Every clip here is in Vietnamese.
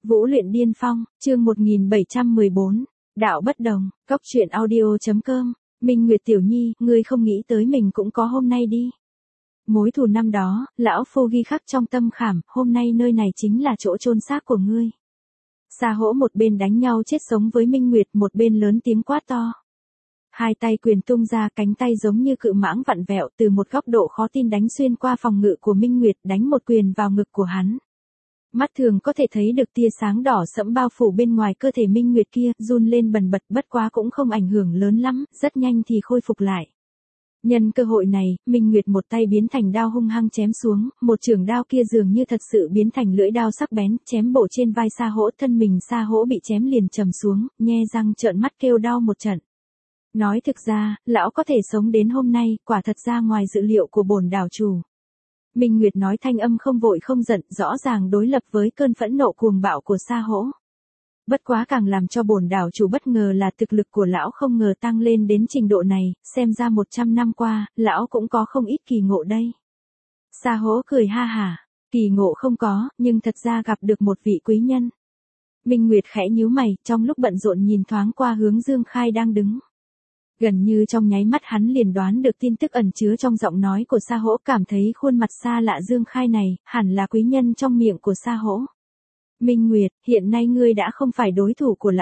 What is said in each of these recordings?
Vũ luyện điên phong, chương 1714, đạo bất đồng, cốc truyện audio.com, Minh Nguyệt tiểu nhi, ngươi không nghĩ tới mình cũng có hôm nay đi. Mối thù năm đó, lão phu ghi khắc trong tâm khảm, hôm nay nơi này chính là chỗ chôn xác của ngươi. Sa Hỗ một bên đánh nhau chết sống với Minh Nguyệt, một bên lớn tiếng quát to. Hai tay quyền tung ra, cánh tay giống như cự mãng vặn vẹo, từ một góc độ khó tin đánh xuyên qua phòng ngự của Minh Nguyệt, đánh một quyền vào ngực của hắn. Mắt thường có thể thấy được tia sáng đỏ sẫm bao phủ bên ngoài cơ thể Minh Nguyệt kia, run lên bần bật, bất quá cũng không ảnh hưởng lớn lắm, rất nhanh thì khôi phục lại. Nhân cơ hội này, Minh Nguyệt một tay biến thành đao hung hăng chém xuống, một chưởng đao kia dường như thật sự biến thành lưỡi đao sắc bén, chém bổ trên vai Sa Hỗ, thân mình Sa Hỗ bị chém liền trầm xuống, nhe răng trợn mắt kêu đau một trận. Nói thực ra, lão có thể sống đến hôm nay, quả thật ra ngoài dự liệu của bổn đảo chủ. Minh Nguyệt nói thanh âm không vội không giận, rõ ràng đối lập với cơn phẫn nộ cuồng bạo của Sa Hỗ. Bất quá càng làm cho bổn đảo chủ bất ngờ là thực lực của lão không ngờ tăng lên đến trình độ này, xem ra 100 năm qua, lão cũng có không ít kỳ ngộ đây. Sa Hỗ cười ha hả, kỳ ngộ không có, nhưng thật ra gặp được một vị quý nhân. Minh Nguyệt khẽ nhíu mày, trong lúc bận rộn nhìn thoáng qua hướng Dương Khai đang đứng. Gần như trong nháy mắt hắn liền đoán được tin tức ẩn chứa trong giọng nói của Sa Hỗ, cảm thấy khuôn mặt xa lạ Dương Khai này, hẳn là quý nhân trong miệng của Sa Hỗ. Minh Nguyệt, hiện nay ngươi đã không phải đối thủ của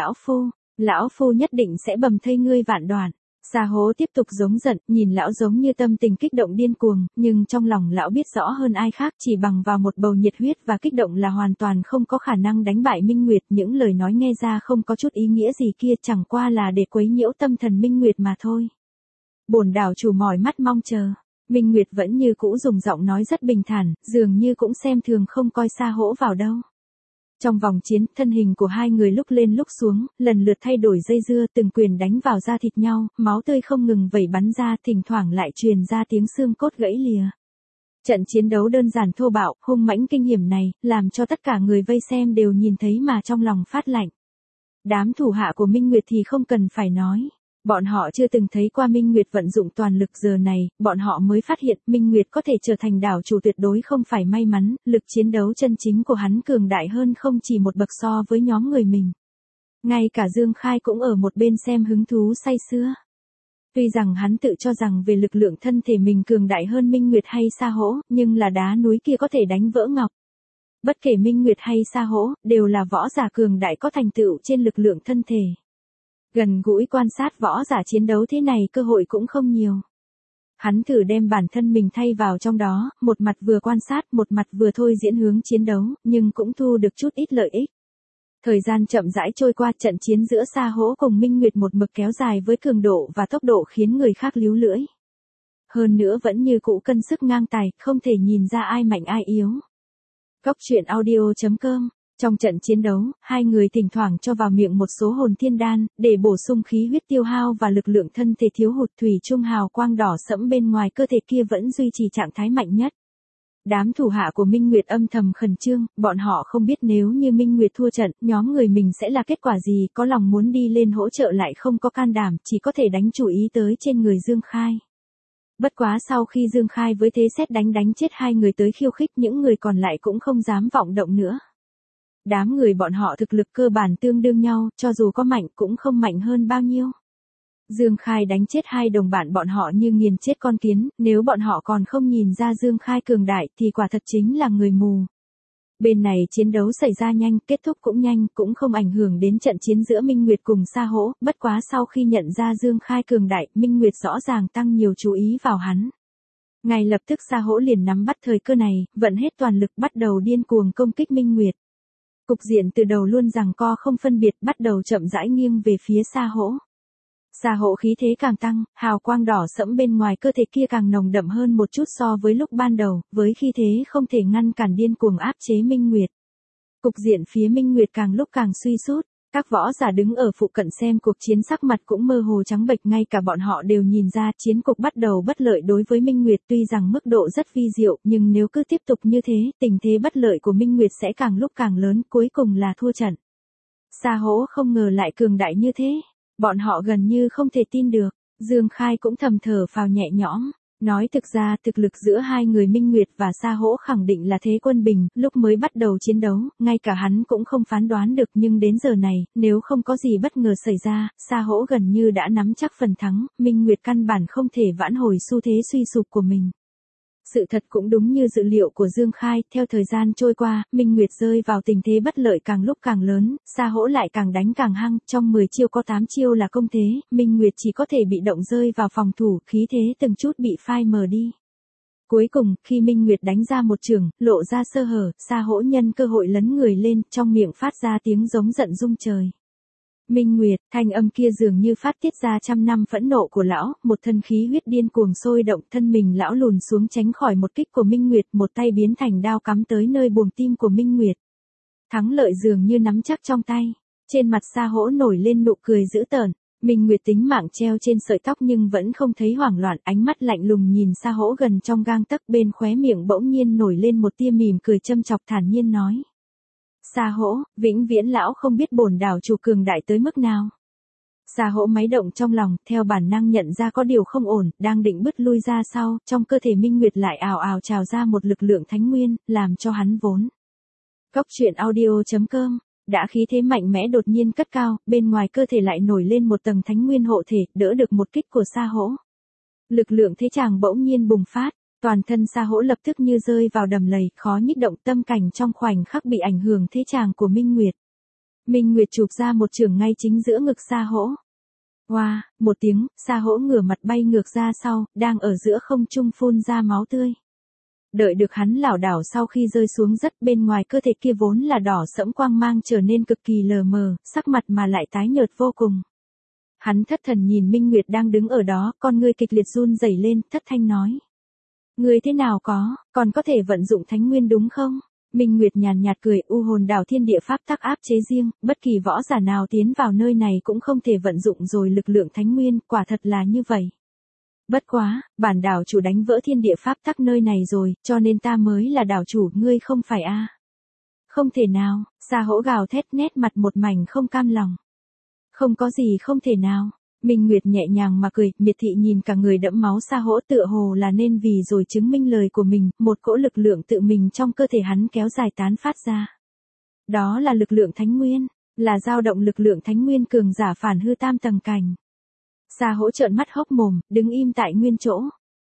lão phu nhất định sẽ bầm thây ngươi vạn đoạn. Sa Hỗ tiếp tục giống giận, nhìn lão giống như tâm tình kích động điên cuồng, nhưng trong lòng lão biết rõ hơn ai khác, chỉ bằng vào một bầu nhiệt huyết và kích động là hoàn toàn không có khả năng đánh bại Minh Nguyệt, những lời nói nghe ra không có chút ý nghĩa gì kia, chẳng qua là để quấy nhiễu tâm thần Minh Nguyệt mà thôi. Bổn đảo chủ mỏi mắt mong chờ. Minh Nguyệt vẫn như cũ dùng giọng nói rất bình thản, dường như cũng xem thường không coi Sa Hỗ vào đâu. Trong vòng chiến, thân hình của hai người lúc lên lúc xuống, lần lượt thay đổi dây dưa, từng quyền đánh vào da thịt nhau, máu tươi không ngừng vẩy bắn ra, thỉnh thoảng lại truyền ra tiếng xương cốt gãy lìa. Trận chiến đấu đơn giản thô bạo, hung mãnh kinh hiểm này, làm cho tất cả người vây xem đều nhìn thấy mà trong lòng phát lạnh. Đám thủ hạ của Minh Nguyệt thì không cần phải nói. Bọn họ chưa từng thấy qua Minh Nguyệt vận dụng toàn lực, giờ này, bọn họ mới phát hiện Minh Nguyệt có thể trở thành đảo chủ tuyệt đối không phải may mắn, lực chiến đấu chân chính của hắn cường đại hơn không chỉ một bậc so với nhóm người mình. Ngay cả Dương Khai cũng ở một bên xem hứng thú say sưa. Tuy rằng hắn tự cho rằng về lực lượng thân thể mình cường đại hơn Minh Nguyệt hay Sa Hỗ, nhưng là đá núi kia có thể đánh vỡ ngọc. Bất kể Minh Nguyệt hay Sa Hỗ, đều là võ giả cường đại có thành tựu trên lực lượng thân thể. Gần gũi quan sát võ giả chiến đấu thế này cơ hội cũng không nhiều. Hắn thử đem bản thân mình thay vào trong đó, một mặt vừa quan sát, một mặt vừa thôi diễn hướng chiến đấu, nhưng cũng thu được chút ít lợi ích. Thời gian chậm rãi trôi qua, trận chiến giữa Sa Hỗ cùng Minh Nguyệt một mực kéo dài với cường độ và tốc độ khiến người khác líu lưỡi. Hơn nữa vẫn như cũ cân sức ngang tài, không thể nhìn ra ai mạnh ai yếu. Cốc truyện audio.com. Trong trận chiến đấu, hai người thỉnh thoảng cho vào miệng một số hồn thiên đan, để bổ sung khí huyết tiêu hao và lực lượng thân thể thiếu hụt, thủy chung hào quang đỏ sẫm bên ngoài cơ thể kia vẫn duy trì trạng thái mạnh nhất. Đám thủ hạ của Minh Nguyệt âm thầm khẩn trương, bọn họ không biết nếu như Minh Nguyệt thua trận, nhóm người mình sẽ là kết quả gì, có lòng muốn đi lên hỗ trợ lại không có can đảm, chỉ có thể đánh chủ ý tới trên người Dương Khai. Bất quá sau khi Dương Khai với thế sét đánh chết hai người tới khiêu khích, những người còn lại cũng không dám vọng động nữa. Đám người bọn họ thực lực cơ bản tương đương nhau, cho dù có mạnh cũng không mạnh hơn bao nhiêu. Dương Khai đánh chết hai đồng bạn bọn họ như nghiền chết con kiến, nếu bọn họ còn không nhìn ra Dương Khai cường đại thì quả thật chính là người mù. Bên này chiến đấu xảy ra nhanh, kết thúc cũng nhanh, cũng không ảnh hưởng đến trận chiến giữa Minh Nguyệt cùng Sa Hỗ, bất quá sau khi nhận ra Dương Khai cường đại, Minh Nguyệt rõ ràng tăng nhiều chú ý vào hắn. Ngay lập tức Sa Hỗ liền nắm bắt thời cơ này, vận hết toàn lực bắt đầu điên cuồng công kích Minh Nguyệt. Cục diện từ đầu luôn giằng co không phân biệt, bắt đầu chậm rãi nghiêng về phía Sa Hỗ. Sa Hỗ khí thế càng tăng, hào quang đỏ sẫm bên ngoài cơ thể kia càng nồng đậm hơn một chút so với lúc ban đầu, với khí thế không thể ngăn cản điên cuồng áp chế Minh Nguyệt. Cục diện phía Minh Nguyệt càng lúc càng suy sút, các võ giả đứng ở phụ cận xem cuộc chiến sắc mặt cũng mơ hồ trắng bệch, ngay cả bọn họ đều nhìn ra chiến cục bắt đầu bất lợi đối với Minh Nguyệt, tuy rằng mức độ rất vi diệu, nhưng nếu cứ tiếp tục như thế, tình thế bất lợi của Minh Nguyệt sẽ càng lúc càng lớn, cuối cùng là thua trận. Sa Hỗ không ngờ lại cường đại như thế, bọn họ gần như không thể tin được, Dương Khai cũng thầm thở phào nhẹ nhõm. Nói thực ra thực lực giữa hai người Minh Nguyệt và Sa Hỗ khẳng định là thế quân bình, lúc mới bắt đầu chiến đấu, ngay cả hắn cũng không phán đoán được nhưng đến giờ này, nếu không có gì bất ngờ xảy ra, Sa Hỗ gần như đã nắm chắc phần thắng, Minh Nguyệt căn bản không thể vãn hồi xu thế suy sụp của mình. Sự thật cũng đúng như dự liệu của Dương Khai, theo thời gian trôi qua, Minh Nguyệt rơi vào tình thế bất lợi càng lúc càng lớn, Sa Hỗ lại càng đánh càng hăng, trong 10 chiêu có 8 chiêu là công thế, Minh Nguyệt chỉ có thể bị động rơi vào phòng thủ, khí thế từng chút bị phai mờ đi. Cuối cùng, khi Minh Nguyệt đánh ra một chưởng, lộ ra sơ hở, Sa Hỗ nhân cơ hội lấn người lên, trong miệng phát ra tiếng giống giận rung trời. Minh Nguyệt, thanh âm kia dường như phát tiết ra trăm năm phẫn nộ của lão, một thân khí huyết điên cuồng sôi động, thân mình lão lùn xuống tránh khỏi một kích của Minh Nguyệt, một tay biến thành đao cắm tới nơi buồng tim của Minh Nguyệt. Thắng lợi dường như nắm chắc trong tay, trên mặt Sa Hỗ nổi lên nụ cười dữ tợn. Minh Nguyệt tính mạng treo trên sợi tóc nhưng vẫn không thấy hoảng loạn, ánh mắt lạnh lùng nhìn Sa Hỗ gần trong gang tấc, bên khóe miệng bỗng nhiên nổi lên một tia mỉm cười châm chọc, thản nhiên nói. Sa Hỗ, vĩnh viễn lão không biết bổn đảo chủ cường đại tới mức nào. Sa Hỗ máy động trong lòng, theo bản năng nhận ra có điều không ổn, đang định bứt lui ra sau, trong cơ thể Minh Nguyệt lại ào ào trào ra một lực lượng thánh nguyên, làm cho hắn vốn. Cốc truyện audio.com, đã khí thế mạnh mẽ đột nhiên cất cao, bên ngoài cơ thể lại nổi lên một tầng thánh nguyên hộ thể, đỡ được một kích của Sa Hỗ. Lực lượng thế chàng bỗng nhiên bùng phát. Toàn thân Sa Hỗ lập tức như rơi vào đầm lầy, khó nhích động, tâm cảnh trong khoảnh khắc bị ảnh hưởng thế chàng của Minh Nguyệt. Minh Nguyệt chụp ra một chưởng ngay chính giữa ngực Sa Hỗ. Oa, một tiếng, Sa Hỗ ngửa mặt bay ngược ra sau, đang ở giữa không trung phun ra máu tươi. Đợi được hắn lảo đảo sau khi rơi xuống đất, bên ngoài cơ thể kia vốn là đỏ sẫm quang mang trở nên cực kỳ lờ mờ, sắc mặt mà lại tái nhợt vô cùng. Hắn thất thần nhìn Minh Nguyệt đang đứng ở đó, con ngươi kịch liệt run rẩy lên, thất thanh nói. Ngươi thế nào còn có thể vận dụng thánh nguyên đúng không? Minh Nguyệt nhàn nhạt cười, u hồn đảo thiên địa pháp tắc áp chế riêng, bất kỳ võ giả nào tiến vào nơi này cũng không thể vận dụng rồi lực lượng thánh nguyên, quả thật là như vậy. Bất quá, bản đảo chủ đánh vỡ thiên địa pháp tắc nơi này rồi, cho nên ta mới là đảo chủ, ngươi không phải a? Không thể nào, Sa Hỗ gào thét, nét mặt một mảnh không cam lòng. Không có gì không thể nào. Minh Nguyệt nhẹ nhàng mà cười, miệt thị nhìn cả người đẫm máu Sa Hỗ, tựa hồ là nên vì rồi chứng minh lời của mình, một cỗ lực lượng tự mình trong cơ thể hắn kéo dài tán phát ra. Đó là lực lượng thánh nguyên, là dao động lực lượng thánh nguyên cường giả phản hư tam tầng cảnh. Sa Hỗ trợn mắt hốc mồm, đứng im tại nguyên chỗ.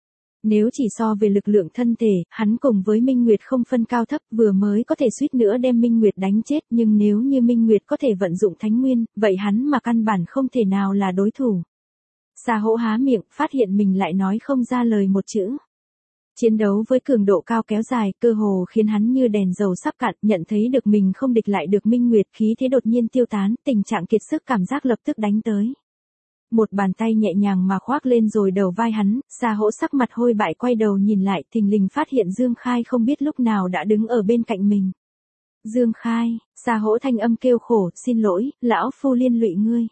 Nếu chỉ so về lực lượng thân thể, hắn cùng với Minh Nguyệt không phân cao thấp, vừa mới có thể suýt nữa đem Minh Nguyệt đánh chết, nhưng nếu như Minh Nguyệt có thể vận dụng thánh nguyên, vậy hắn mà căn bản không thể nào là đối thủ. Sa Hỗ há miệng, phát hiện mình lại nói không ra lời một chữ. Chiến đấu với cường độ cao kéo dài, cơ hồ khiến hắn như đèn dầu sắp cạn, nhận thấy được mình không địch lại được Minh Nguyệt, khí thế đột nhiên tiêu tán, tình trạng kiệt sức cảm giác lập tức đánh tới. Một bàn tay nhẹ nhàng mà khoác lên rồi đầu vai hắn, Sa Hỗ sắc mặt hôi bại quay đầu nhìn lại, thình lình phát hiện Dương Khai không biết lúc nào đã đứng ở bên cạnh mình. Dương Khai, Sa Hỗ thanh âm kêu khổ, xin lỗi, lão phu liên lụy ngươi.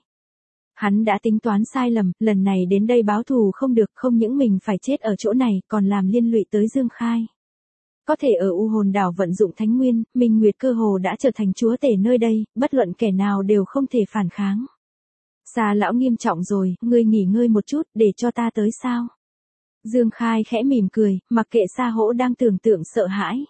Hắn đã tính toán sai lầm, lần này đến đây báo thù không được, không những mình phải chết ở chỗ này, còn làm liên lụy tới Dương Khai. Có thể ở U Hồn Đảo vận dụng thánh nguyên, Minh Nguyệt cơ hồ đã trở thành chúa tể nơi đây, bất luận kẻ nào đều không thể phản kháng. Sa lão nghiêm trọng rồi, ngươi nghỉ ngơi một chút, để cho ta tới sao? Dương Khai khẽ mỉm cười, mặc kệ Sa Hỗ đang tưởng tượng sợ hãi.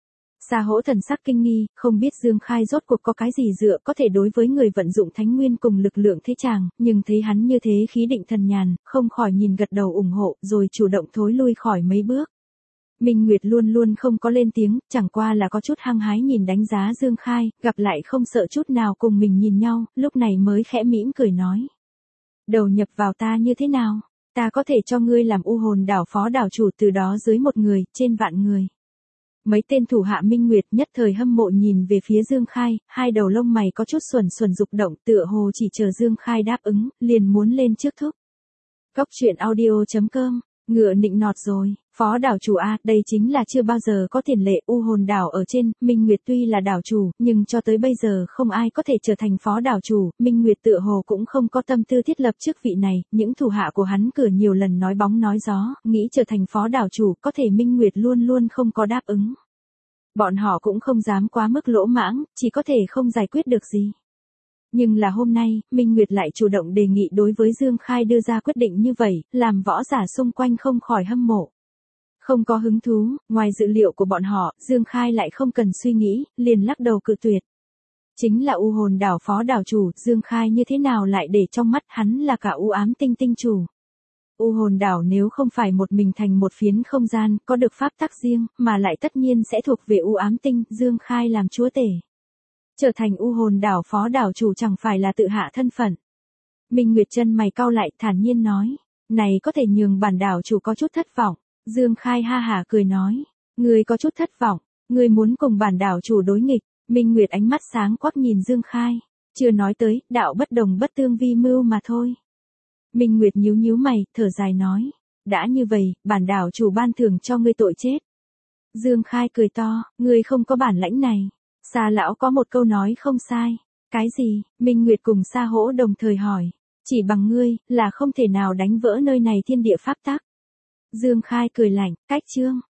Sa Hỗ thần sắc kinh nghi, không biết Dương Khai rốt cuộc có cái gì dựa có thể đối với người vận dụng thánh nguyên cùng lực lượng thế chàng, nhưng thấy hắn như thế khí định thần nhàn, không khỏi nhìn gật đầu ủng hộ, rồi chủ động thối lui khỏi mấy bước. Minh Nguyệt luôn luôn không có lên tiếng, chẳng qua là có chút hăng hái nhìn đánh giá Dương Khai, gặp lại không sợ chút nào cùng mình nhìn nhau, lúc này mới khẽ mỉm cười nói. Đầu nhập vào ta như thế nào? Ta có thể cho ngươi làm U Hồn Đảo phó đảo chủ, từ đó dưới một người, trên vạn người. Mấy tên thủ hạ Minh Nguyệt nhất thời hâm mộ nhìn về phía Dương Khai, hai đầu lông mày có chút xuẩn xuẩn rục động, tựa hồ chỉ chờ Dương Khai đáp ứng, liền muốn lên trước thúc. Cốc truyện audio.com, ngựa nịnh nọt rồi, phó đảo chủ a, đây chính là chưa bao giờ có tiền lệ. U Hồn Đảo ở trên, Minh Nguyệt tuy là đảo chủ, nhưng cho tới bây giờ không ai có thể trở thành phó đảo chủ, Minh Nguyệt tựa hồ cũng không có tâm tư thiết lập chức vị này, những thủ hạ của hắn cửa nhiều lần nói bóng nói gió, nghĩ trở thành phó đảo chủ, có thể Minh Nguyệt luôn luôn không có đáp ứng. Bọn họ cũng không dám quá mức lỗ mãng, chỉ có thể không giải quyết được gì. Nhưng là hôm nay, Minh Nguyệt lại chủ động đề nghị đối với Dương Khai đưa ra quyết định như vậy, làm võ giả xung quanh không khỏi hâm mộ. Không có hứng thú, ngoài dự liệu của bọn họ, Dương Khai lại không cần suy nghĩ, liền lắc đầu cự tuyệt. Chính là u hồn đảo phó đảo chủ, Dương Khai như thế nào lại để trong mắt hắn là cả u ám tinh tinh chủ. U hồn đảo nếu không phải một mình thành một phiến không gian, có được pháp tắc riêng, mà lại tất nhiên sẽ thuộc về u ám tinh, Dương Khai làm chúa tể. Trở thành u hồn đảo phó đảo chủ chẳng phải là tự hạ thân phận. Minh Nguyệt chân mày cau lại, thản nhiên nói, này có thể nhường bản đảo chủ có chút thất vọng. Dương Khai ha hả cười nói, ngươi có chút thất vọng, ngươi muốn cùng bản đảo chủ đối nghịch. Minh Nguyệt ánh mắt sáng quắc nhìn Dương Khai, chưa nói tới, đạo bất đồng bất tương vi mưu mà thôi. Minh Nguyệt nhíu nhíu mày, thở dài nói, đã như vậy, bản đảo chủ ban thưởng cho ngươi tội chết. Dương Khai cười to, ngươi không có bản lãnh này. Sa lão có một câu nói không sai. Cái gì? Minh Nguyệt cùng Sa Hỗ đồng thời hỏi. Chỉ bằng ngươi, là không thể nào đánh vỡ nơi này thiên địa pháp tắc. Dương Khai cười lạnh, cách chương.